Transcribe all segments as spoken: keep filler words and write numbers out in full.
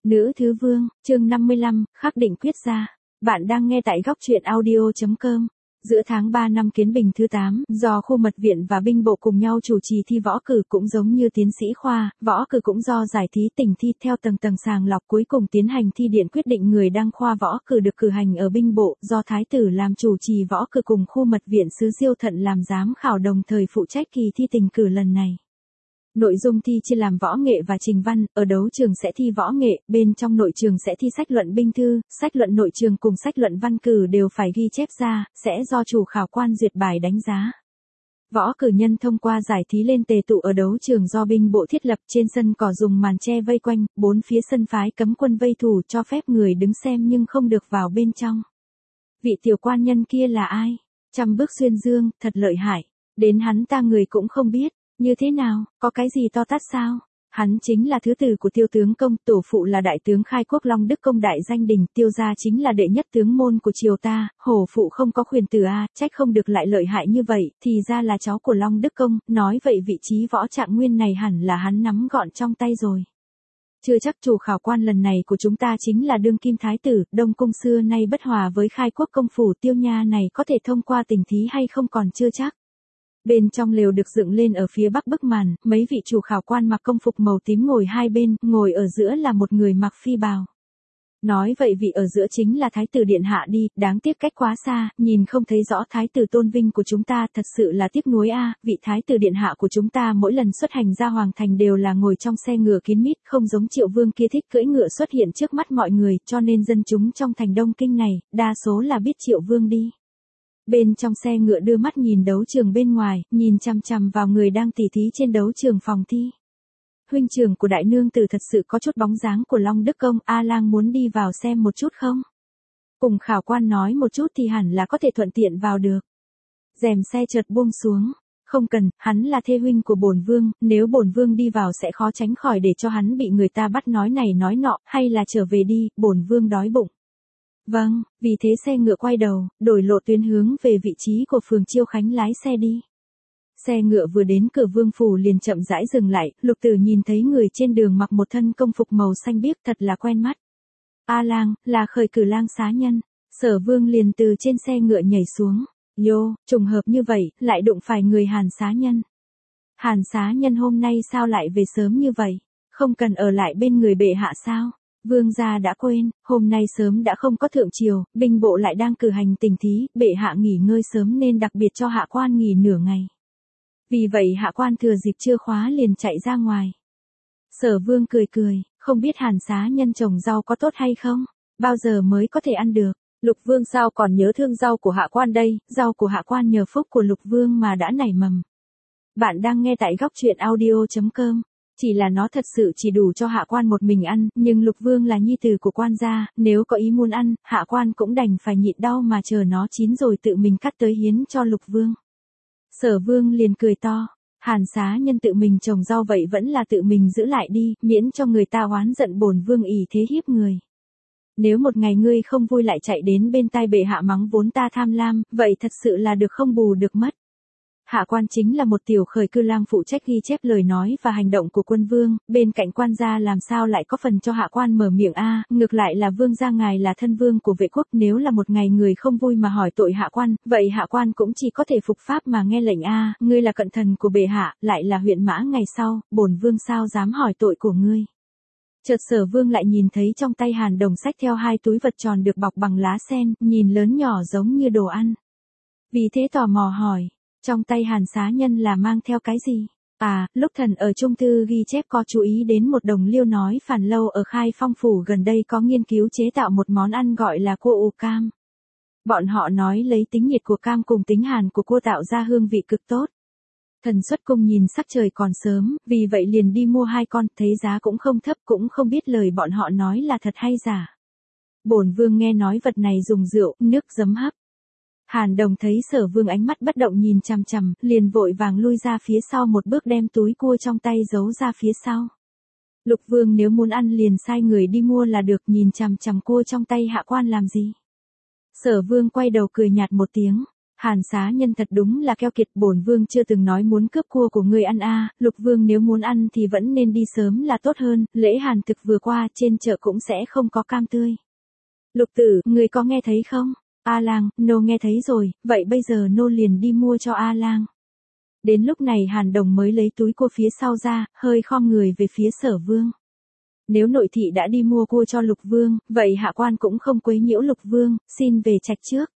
Nữ thứ vương, chương năm mươi lăm, khắc định quyết gia. Bạn đang nghe tại góc truyện audio.com. Giữa tháng ba năm Kiến Bình thứ tám, do khu mật viện và binh bộ cùng nhau chủ trì thi võ cử cũng giống như tiến sĩ khoa, võ cử cũng do giải thí tỉnh thi theo tầng tầng sàng lọc cuối cùng tiến hành thi điện quyết định người đăng khoa võ cử được cử hành ở binh bộ, do thái tử làm chủ trì võ cử cùng khu mật viện sứ Diêu Thận làm giám khảo đồng thời phụ trách kỳ thi tình cử lần này. Nội dung thi chia làm võ nghệ và trình văn, ở đấu trường sẽ thi võ nghệ, bên trong nội trường sẽ thi sách luận binh thư, sách luận nội trường cùng sách luận văn cử đều phải ghi chép ra, sẽ do chủ khảo quan duyệt bài đánh giá. Võ cử nhân thông qua giải thí lên tề tụ ở đấu trường do binh bộ thiết lập, trên sân cỏ dùng màn che vây quanh, bốn phía sân phái cấm quân vây thủ cho phép người đứng xem nhưng không được vào bên trong. Vị tiểu quan nhân kia là ai? Trăm bước xuyên dương, thật lợi hại. Đến hắn ta người cũng không biết. Như thế nào, có cái gì to tát sao? Hắn chính là thứ tử của Tiêu tướng công, tổ phụ là đại tướng khai quốc Long Đức công đại danh đình, Tiêu gia chính là đệ nhất tướng môn của triều ta, hổ phụ không có khuyển tử a, trách không được lại lợi hại như vậy, thì ra là cháu của Long Đức công, nói vậy vị trí võ trạng nguyên này hẳn là hắn nắm gọn trong tay rồi. Chưa chắc chủ khảo quan lần này của chúng ta chính là đương kim thái tử, Đông cung xưa nay bất hòa với khai quốc công phủ, Tiêu nha này có thể thông qua tình thí hay không còn chưa chắc. Bên trong lều được dựng lên ở phía bắc bức màn, mấy vị chủ khảo quan mặc công phục màu tím ngồi hai bên, ngồi ở giữa là một người mặc phi bào. Nói vậy vị ở giữa chính là thái tử điện hạ đi, đáng tiếc cách quá xa, nhìn không thấy rõ thái tử tôn vinh của chúng ta, thật sự là tiếc nuối a. Vị thái tử điện hạ của chúng ta mỗi lần xuất hành ra hoàng thành đều là ngồi trong xe ngựa kín mít, không giống Triệu Vương kia thích cưỡi ngựa xuất hiện trước mắt mọi người, cho nên dân chúng trong thành Đông Kinh này, đa số là biết Triệu Vương đi. Bên trong xe ngựa đưa mắt nhìn đấu trường bên ngoài, nhìn chằm chằm vào người đang tỉ thí trên đấu trường phòng thi. Huynh trưởng của đại nương tử thật sự có chút bóng dáng của Long Đức công, A Lang muốn đi vào xem một chút không? Cùng khảo quan nói một chút thì hẳn là có thể thuận tiện vào được. Rèm xe chợt buông xuống. Không cần, hắn là thê huynh của bổn vương, nếu bổn vương đi vào sẽ khó tránh khỏi để cho hắn bị người ta bắt nói này nói nọ, hay là trở về đi, bổn vương đói bụng. Vâng, vì thế xe ngựa quay đầu, đổi lộ tuyến hướng về vị trí của phường Chiêu Khánh lái xe đi. Xe ngựa vừa đến cửa vương phủ liền chậm rãi dừng lại, Lục Tử nhìn thấy người trên đường mặc một thân công phục màu xanh biếc thật là quen mắt. A Lang, là khởi cử lang xá nhân. Sở Vương liền từ trên xe ngựa nhảy xuống. Yo, trùng hợp như vậy, lại đụng phải người Hàn xá nhân. Hàn xá nhân hôm nay sao lại về sớm như vậy? Không cần ở lại bên người bệ hạ sao? Vương gia đã quên, hôm nay sớm đã không có thượng triều, binh bộ lại đang cử hành tình thí, bệ hạ nghỉ ngơi sớm nên đặc biệt cho hạ quan nghỉ nửa ngày. Vì vậy hạ quan thừa dịp trưa khóa liền chạy ra ngoài. Sở Vương cười cười, không biết Hàn xá nhân trồng rau có tốt hay không, bao giờ mới có thể ăn được. Lục Vương sao còn nhớ thương rau của hạ quan đây, rau của hạ quan nhờ phúc của Lục Vương mà đã nảy mầm. Bạn đang nghe tại góc truyện audio.com. Chỉ là nó thật sự chỉ đủ cho hạ quan một mình ăn, nhưng Lục Vương là nhi tử của quan gia, nếu có ý muốn ăn, hạ quan cũng đành phải nhịn đau mà chờ nó chín rồi tự mình cắt tới hiến cho Lục Vương. Sở Vương liền cười to, Hàn xá nhân tự mình trồng rau vậy vẫn là tự mình giữ lại đi, miễn cho người ta oán giận bổn vương ỷ thế hiếp người. Nếu một ngày ngươi không vui lại chạy đến bên tai bệ hạ mắng vốn ta tham lam, vậy thật sự là được không bù được mất. Hạ quan chính là một tiểu khởi cư lang phụ trách ghi chép lời nói và hành động của quân vương, bên cạnh quan gia làm sao lại có phần cho hạ quan mở miệng a, ngược lại là vương gia ngài là thân vương của vệ quốc, nếu là một ngày người không vui mà hỏi tội hạ quan, vậy hạ quan cũng chỉ có thể phục pháp mà nghe lệnh a, ngươi là cận thần của bệ hạ, lại là huyện mã ngày sau, bổn vương sao dám hỏi tội của ngươi. Chợt Sở Vương lại nhìn thấy trong tay Hàn Đồng xách theo hai túi vật tròn được bọc bằng lá sen, nhìn lớn nhỏ giống như đồ ăn. Vì thế tò mò hỏi. Trong tay Hàn xá nhân là mang theo cái gì? À, lúc thần ở trung thư ghi chép có chú ý đến một đồng liêu nói Phản Lâu ở Khai Phong phủ gần đây có nghiên cứu chế tạo một món ăn gọi là cua u cam. Bọn họ nói lấy tính nhiệt của cam cùng tính hàn của cua tạo ra hương vị cực tốt. Thần xuất cung nhìn sắc trời còn sớm, vì vậy liền đi mua hai con, thấy giá cũng không thấp, cũng không biết lời bọn họ nói là thật hay giả. Bổn vương nghe nói vật này dùng rượu, nước giấm hấp. Hàn Đồng thấy Sở Vương ánh mắt bất động nhìn chằm chằm, liền vội vàng lui ra phía sau một bước đem túi cua trong tay giấu ra phía sau. Lục Vương nếu muốn ăn liền sai người đi mua là được, nhìn chằm chằm cua trong tay hạ quan làm gì. Sở Vương quay đầu cười nhạt một tiếng, Hàn xá nhân thật đúng là keo kiệt, bổn vương chưa từng nói muốn cướp cua của ngươi ăn a, Lục vương nếu muốn ăn thì vẫn nên đi sớm là tốt hơn, lễ hàn thực vừa qua trên chợ cũng sẽ không có cam tươi. Lục tử, ngươi có nghe thấy không? A lang, nô nghe thấy rồi, vậy bây giờ nô liền đi mua cho A lang. Đến lúc này Hàn Đồng mới lấy túi cua phía sau ra, hơi khom người về phía Sở Vương. Nếu nội thị đã đi mua cua cho Lục Vương, vậy hạ quan cũng không quấy nhiễu Lục Vương, xin về trạch trước.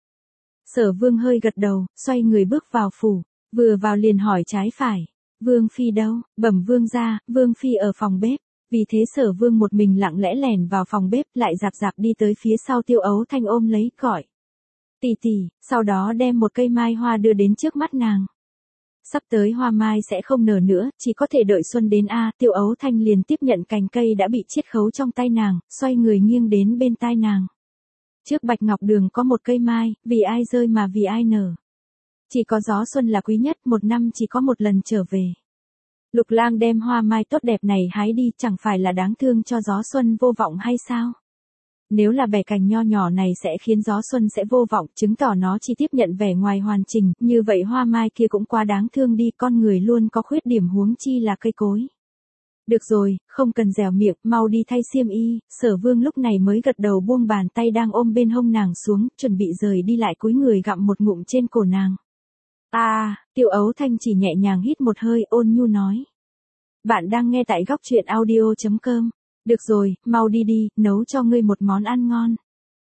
Sở Vương hơi gật đầu, xoay người bước vào phủ, vừa vào liền hỏi trái phải. Vương Phi đâu? Bẩm Vương ra, Vương Phi ở phòng bếp. Vì thế Sở Vương một mình lặng lẽ lẻn vào phòng bếp, lại dạp dạp đi tới phía sau Tiêu Ấu Thanh ôm lấy, gọi. Tỷ tỷ, sau đó đem một cây mai hoa đưa đến trước mắt nàng. Sắp tới hoa mai sẽ không nở nữa, chỉ có thể đợi xuân đến a. Tiêu Ấu Thanh liền tiếp nhận cành cây đã bị chiết khấu trong tay nàng, xoay người nghiêng đến bên tai nàng. Trước Bạch Ngọc Đường có một cây mai, vì ai rơi mà vì ai nở. Chỉ có gió xuân là quý nhất, một năm chỉ có một lần trở về. Lục Lang đem hoa mai tốt đẹp này hái đi, chẳng phải là đáng thương cho gió xuân vô vọng hay sao? Nếu là bẻ cành nho nhỏ này sẽ khiến gió xuân sẽ vô vọng, chứng tỏ nó chỉ tiếp nhận vẻ ngoài hoàn chỉnh, như vậy hoa mai kia cũng quá đáng thương đi, con người luôn có khuyết điểm huống chi là cây cối. Được rồi, không cần dẻo miệng, mau đi thay xiêm y. Sở Vương lúc này mới gật đầu buông bàn tay đang ôm bên hông nàng xuống, chuẩn bị rời đi, lại cúi người gặm một ngụm trên cổ nàng. A, à, Tiêu Ấu Thanh chỉ nhẹ nhàng hít một hơi, ôn nhu nói. Bạn đang nghe tại góc truyện audio chấm com. Được rồi, mau đi đi, nấu cho ngươi một món ăn ngon.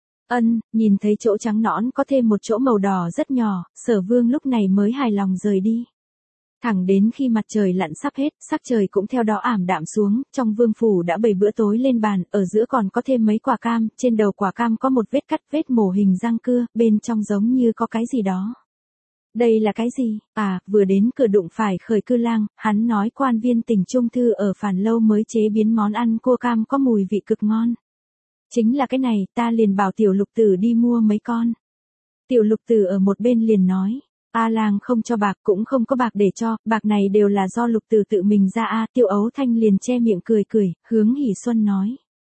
Ân, nhìn thấy chỗ trắng nõn có thêm một chỗ màu đỏ rất nhỏ, Sở Vương lúc này mới hài lòng rời đi. Thẳng đến khi mặt trời lặn sắp hết, sắc trời cũng theo đó ảm đạm xuống, trong vương phủ đã bày bữa tối lên bàn, ở giữa còn có thêm mấy quả cam, trên đầu quả cam có một vết cắt vết mổ hình răng cưa, bên trong giống như có cái gì đó. Đây là cái gì? À, vừa đến cửa đụng phải Khởi Cư Lang, hắn nói quan viên Tỉnh Trung Thư ở Phản Lâu mới chế biến món ăn cua cam có mùi vị cực ngon. Chính là cái này, ta liền bảo Tiểu Lục Tử đi mua mấy con. Tiểu Lục Tử ở một bên liền nói, A Lang không cho bạc cũng không có bạc để cho, bạc này đều là do Lục Tử tự mình ra a. Tiêu Ấu Thanh liền che miệng cười cười, hướng Hỉ Xuân nói.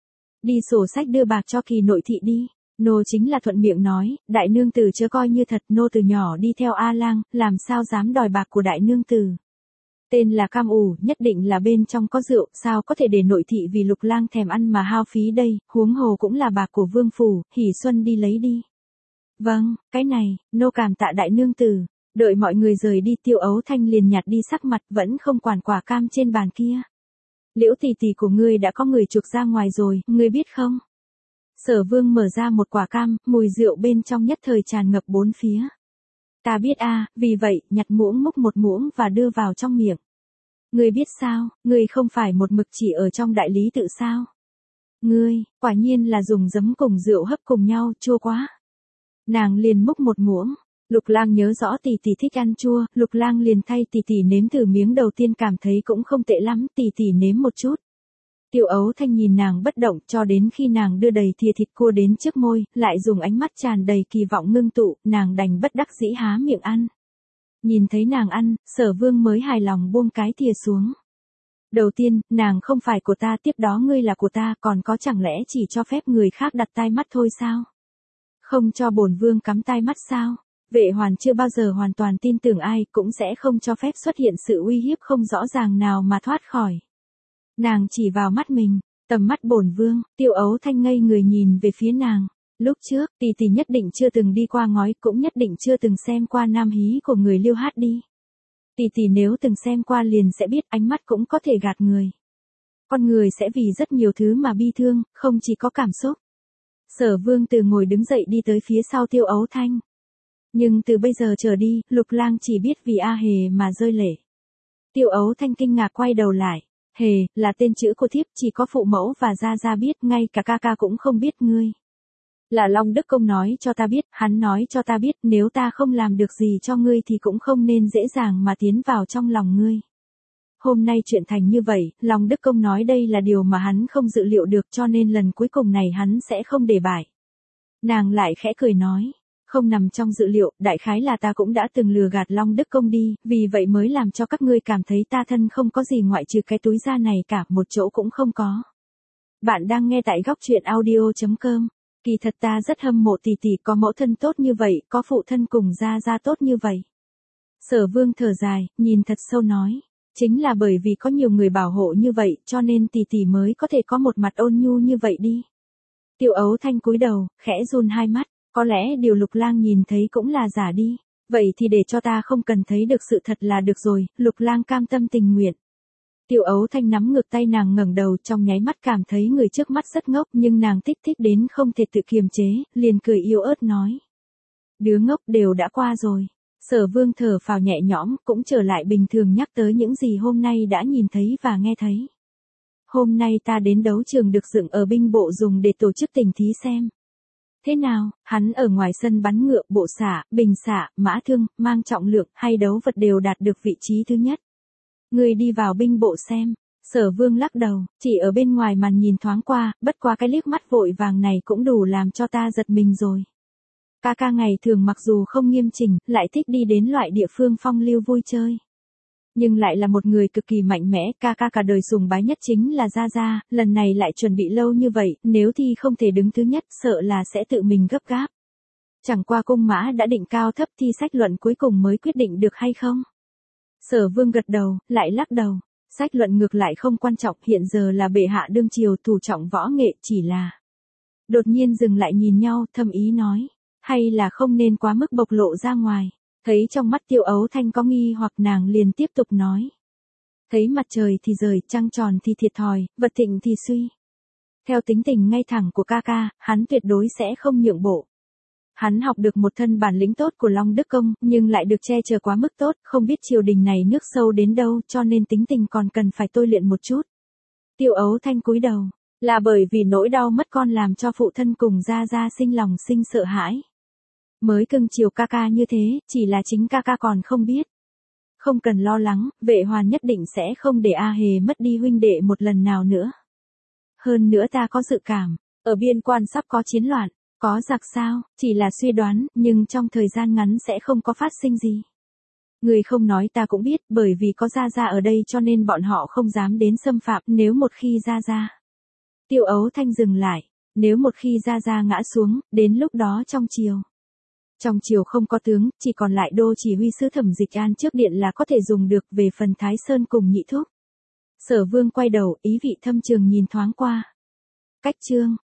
Đi sổ sách đưa bạc cho Kỳ nội thị đi. Nô chính là thuận miệng nói, đại nương tử chớ coi như thật, nô từ nhỏ đi theo A Lang, làm sao dám đòi bạc của đại nương tử. Tên là cam ủ, nhất định là bên trong có rượu, sao có thể để nội thị vì Lục Lang thèm ăn mà hao phí đây, huống hồ cũng là bạc của vương phủ, Hỉ Xuân đi lấy đi. Vâng, cái này, nô cảm tạ đại nương tử. Đợi mọi người rời đi, Tiêu Ấu Thanh liền nhạt đi sắc mặt, vẫn không quản quả cam trên bàn kia. Liễu tỷ tỷ của ngươi đã có người chuộc ra ngoài rồi, ngươi biết không? Sở Vương mở ra một quả cam, mùi rượu bên trong nhất thời tràn ngập bốn phía. Ta biết a, vì vậy, nhặt muỗng múc một muỗng và đưa vào trong miệng. Ngươi biết sao, ngươi không phải một mực chỉ ở trong đại lý tự sao? Ngươi, quả nhiên là dùng giấm cùng rượu hấp cùng nhau, chua quá. Nàng liền múc một muỗng. Lục Lang nhớ rõ tỷ tỷ thích ăn chua, Lục Lang liền thay tỷ tỷ nếm thử miếng đầu tiên, cảm thấy cũng không tệ lắm, tỷ tỷ nếm một chút. Tiêu Ấu Thanh nhìn nàng bất động, cho đến khi nàng đưa đầy thìa thịt cua đến trước môi, lại dùng ánh mắt tràn đầy kỳ vọng ngưng tụ, nàng đành bất đắc dĩ há miệng ăn. Nhìn thấy nàng ăn, Sở Vương mới hài lòng buông cái thìa xuống. Đầu tiên, nàng không phải của ta, tiếp đó ngươi là của ta, còn có chẳng lẽ chỉ cho phép người khác đặt tai mắt thôi sao? Không cho bổn vương cắm tai mắt sao? Vệ Hoàn chưa bao giờ hoàn toàn tin tưởng ai, cũng sẽ không cho phép xuất hiện sự uy hiếp không rõ ràng nào mà thoát khỏi. Nàng chỉ vào mắt mình, tầm mắt bổn vương. Tiêu Ấu Thanh ngây người nhìn về phía nàng. Lúc trước, tỷ tỷ nhất định chưa từng đi qua ngói, cũng nhất định chưa từng xem qua nam hí của người Liêu hát đi. Tỷ tỷ nếu từng xem qua liền sẽ biết, ánh mắt cũng có thể gạt người. Con người sẽ vì rất nhiều thứ mà bi thương, không chỉ có cảm xúc. Sở Vương từ ngồi đứng dậy đi tới phía sau Tiêu Ấu Thanh. Nhưng từ bây giờ trở đi, Lục Lang chỉ biết vì A Hề mà rơi lệ. Tiêu Ấu Thanh kinh ngạc quay đầu lại. Hề, là tên chữ của thiếp, chỉ có phụ mẫu và gia gia biết, ngay cả ca ca cũng không biết ngươi. Là Long Đức Công nói cho ta biết, hắn nói cho ta biết, nếu ta không làm được gì cho ngươi thì cũng không nên dễ dàng mà tiến vào trong lòng ngươi. Hôm nay chuyện thành như vậy, Long Đức Công nói đây là điều mà hắn không dự liệu được, cho nên lần cuối cùng này hắn sẽ không để bại. Nàng lại khẽ cười nói. Không nằm trong dự liệu, đại khái là ta cũng đã từng lừa gạt Long Đức Công đi, vì vậy mới làm cho các ngươi cảm thấy ta thân không có gì ngoại trừ cái túi da này cả, một chỗ cũng không có. Bạn đang nghe tại góc truyện audio chấm com. Kỳ thật ta rất hâm mộ tỷ tỷ có mẫu thân tốt như vậy, có phụ thân cùng gia gia tốt như vậy. Sở Vương thở dài, nhìn thật sâu nói. Chính là bởi vì có nhiều người bảo hộ như vậy, cho nên tỷ tỷ mới có thể có một mặt ôn nhu như vậy đi. Tiêu Ấu Thanh cúi đầu, khẽ run hai mắt, có lẽ điều Lục Lang nhìn thấy cũng là giả đi. Vậy thì để cho ta không cần thấy được sự thật là được rồi, Lục Lang cam tâm tình nguyện. Tiêu Ấu Thanh nắm ngược tay nàng ngẩng đầu, trong nháy mắt cảm thấy người trước mắt rất ngốc, nhưng nàng thích thích đến không thể tự kiềm chế, liền cười yếu ớt nói. Đứa ngốc đều đã qua rồi. Sở Vương thở phào nhẹ nhõm, cũng trở lại bình thường nhắc tới những gì hôm nay đã nhìn thấy và nghe thấy. Hôm nay ta đến đấu trường được dựng ở binh bộ dùng để tổ chức tình thí xem. Thế nào, hắn ở ngoài sân bắn ngựa, bộ xạ, bình xạ, mã thương, mang trọng lượng hay đấu vật đều đạt được vị trí thứ nhất. Người đi vào binh bộ xem. Sở Vương lắc đầu, chỉ ở bên ngoài màn nhìn thoáng qua, bất quá cái liếc mắt vội vàng này cũng đủ làm cho ta giật mình rồi. Ca ca ngày thường mặc dù không nghiêm chỉnh, lại thích đi đến loại địa phương phong lưu vui chơi. Nhưng lại là một người cực kỳ mạnh mẽ, ca ca cả đời sùng bái nhất chính là Gia Gia, lần này lại chuẩn bị lâu như vậy, nếu thì không thể đứng thứ nhất, sợ là sẽ tự mình gấp gáp. Chẳng qua cung mã đã định cao thấp thi sách luận cuối cùng mới quyết định được hay không? Sở Vương gật đầu, lại lắc đầu. Sách luận ngược lại không quan trọng, hiện giờ là bệ hạ đương triều thủ trọng võ nghệ, chỉ là. Đột nhiên dừng lại nhìn nhau, thâm ý nói. Hay là không nên quá mức bộc lộ ra ngoài. Thấy trong mắt Tiêu Ấu Thanh có nghi hoặc, nàng liền tiếp tục nói. Thấy mặt trời thì rời, trăng tròn thì thiệt thòi, vật thịnh thì suy. Theo tính tình ngay thẳng của ca ca, hắn tuyệt đối sẽ không nhượng bộ. Hắn học được một thân bản lĩnh tốt của Long Đức Công, nhưng lại được che chở quá mức tốt, không biết triều đình này nước sâu đến đâu, cho nên tính tình còn cần phải tôi luyện một chút. Tiêu Ấu Thanh cúi đầu, là bởi vì nỗi đau mất con làm cho phụ thân cùng Gia Gia sinh lòng sinh sợ hãi. Mới cưng chiều ca ca như thế, chỉ là chính ca ca còn không biết. Không cần lo lắng, vệ hoàn nhất định sẽ không để A Hề mất đi huynh đệ một lần nào nữa. Hơn nữa ta có dự cảm, ở biên quan sắp có chiến loạn, có giặc sao, chỉ là suy đoán, nhưng trong thời gian ngắn sẽ không có phát sinh gì. Người không nói ta cũng biết, bởi vì có Gia Gia ở đây cho nên bọn họ không dám đến xâm phạm, nếu một khi Gia Gia. Tiêu Ấu Thanh dừng lại, nếu một khi Gia Gia ngã xuống, đến lúc đó trong triều. Trong triều không có tướng, chỉ còn lại đô chỉ huy sứ Thẩm Dịch An trước điện là có thể dùng được, về phần Thái Sơn cùng Nhị Thúc. Sở Vương quay đầu, ý vị thâm trường nhìn thoáng qua. Cách chương.